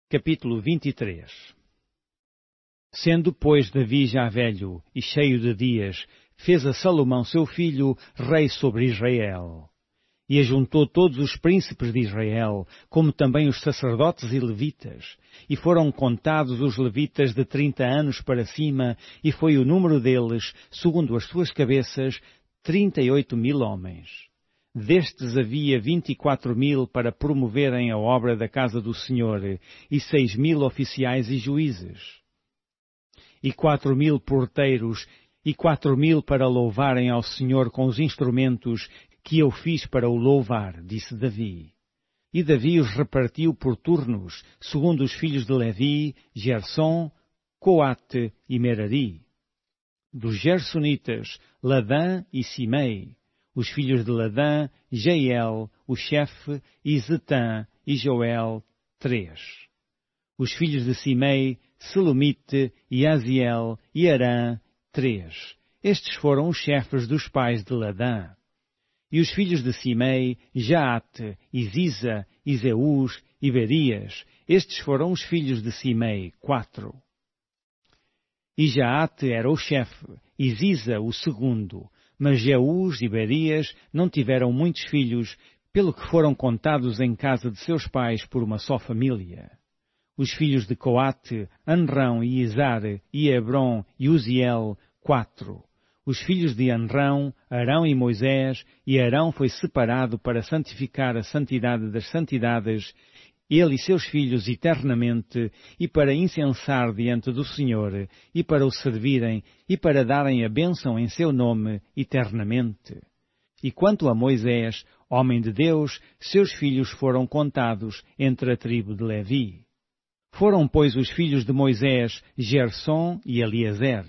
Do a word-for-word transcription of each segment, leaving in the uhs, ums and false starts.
Capítulo vinte e três. Sendo, pois, Davi já velho e cheio de dias, fez a Salomão seu filho rei sobre Israel. E ajuntou todos os príncipes de Israel, como também os sacerdotes e levitas. E foram contados os levitas de trinta anos para cima, e foi o número deles, segundo as suas cabeças, trinta e oito mil homens. Destes havia vinte e quatro mil para promoverem a obra da casa do Senhor, e seis mil oficiais e juízes. E quatro mil porteiros, e quatro mil para louvarem ao Senhor com os instrumentos que eu fiz para o louvar, disse Davi. E Davi os repartiu por turnos, segundo os filhos de Levi, Gersom, Coate e Merari. Dos Gersonitas, Ladã e Simei. Os filhos de Ladã, Jeiel, o chefe, e Zetã e Joel, três. Os filhos de Simei, Selomite, e Aziel, e Arã, três. Estes foram os chefes dos pais de Ladã. E os filhos de Simei, Jaate, e Ziza, e Zeus, e Berias. Estes foram os filhos de Simei, quatro. E Jaate era o chefe, e Ziza o segundo. Mas Jeús e Berias não tiveram muitos filhos, pelo que foram contados em casa de seus pais por uma só família. Os filhos de Coate, Anrão e Izar, e Hebron e Uziel, quatro. Os filhos de Anrão, Arão e Moisés, e Arão foi separado para santificar a santidade das santidades, ele e seus filhos eternamente, e para incensar diante do Senhor, e para o servirem, e para darem a bênção em seu nome eternamente. E quanto a Moisés, homem de Deus, seus filhos foram contados entre a tribo de Levi. Foram, pois, os filhos de Moisés, Gersom e Eliezer.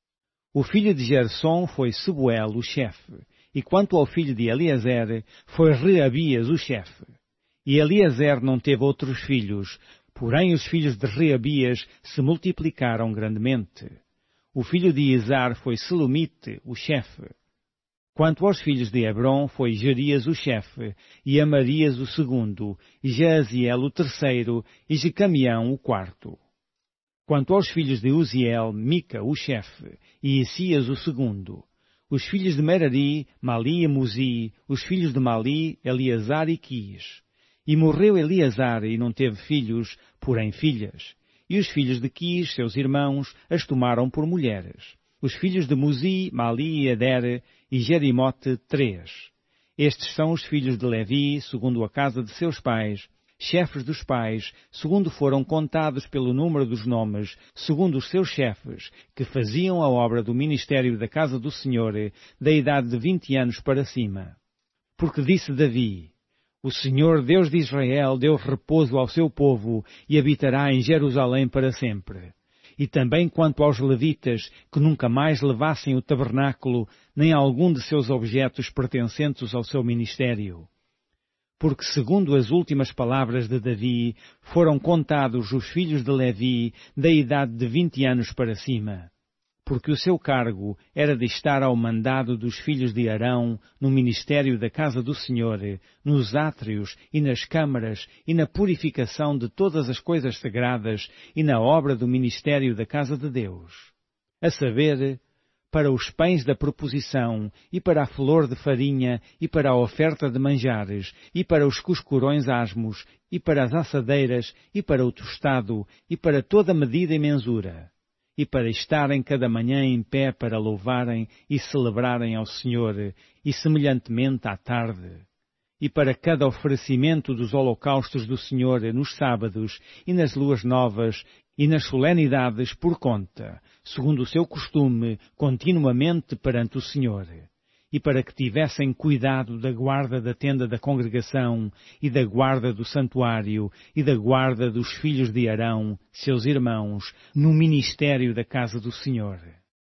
O filho de Gersom foi Sebuel, o chefe, e quanto ao filho de Eliezer, foi Reabias, o chefe. E Eliezer não teve outros filhos, porém os filhos de Reabias se multiplicaram grandemente. O filho de Izar foi Selomite, o chefe. Quanto aos filhos de Hebron, foi Jerias o chefe, e Amarias o segundo, e Jaaziel o terceiro, e Jecamião o quarto. Quanto aos filhos de Uziel, Mica o chefe, e Isias o segundo. Os filhos de Merari, Mali e Muzi, os filhos de Mali, Eleazar e Quis. E morreu Eleazar e não teve filhos, porém filhas. E os filhos de Quis, seus irmãos, as tomaram por mulheres. Os filhos de Muzi, Mali e Eder, e Jerimote, três. Estes são os filhos de Levi, segundo a casa de seus pais, chefes dos pais, segundo foram contados pelo número dos nomes, segundo os seus chefes, que faziam a obra do ministério da casa do Senhor, da idade de vinte anos para cima. Porque disse Davi: O Senhor, Deus de Israel, deu repouso ao seu povo e habitará em Jerusalém para sempre. E também quanto aos levitas, que nunca mais levassem o tabernáculo, nem algum de seus objetos pertencentes ao seu ministério. Porque, segundo as últimas palavras de Davi, foram contados os filhos de Levi da idade de vinte anos para cima. Porque o seu cargo era de estar ao mandado dos filhos de Arão no ministério da casa do Senhor, nos átrios e nas câmaras e na purificação de todas as coisas sagradas e na obra do ministério da casa de Deus. A saber, para os pães da proposição, e para a flor de farinha, e para a oferta de manjares, e para os cuscurões asmos, e para as assadeiras, e para o tostado, e para toda medida e mensura. E para estarem cada manhã em pé para louvarem e celebrarem ao Senhor, e semelhantemente à tarde. E para cada oferecimento dos holocaustos do Senhor nos sábados, e nas luas novas, e nas solenidades por conta, segundo o seu costume, continuamente perante o Senhor. E para que tivessem cuidado da guarda da tenda da congregação, e da guarda do santuário, e da guarda dos filhos de Arão, seus irmãos, no ministério da casa do Senhor.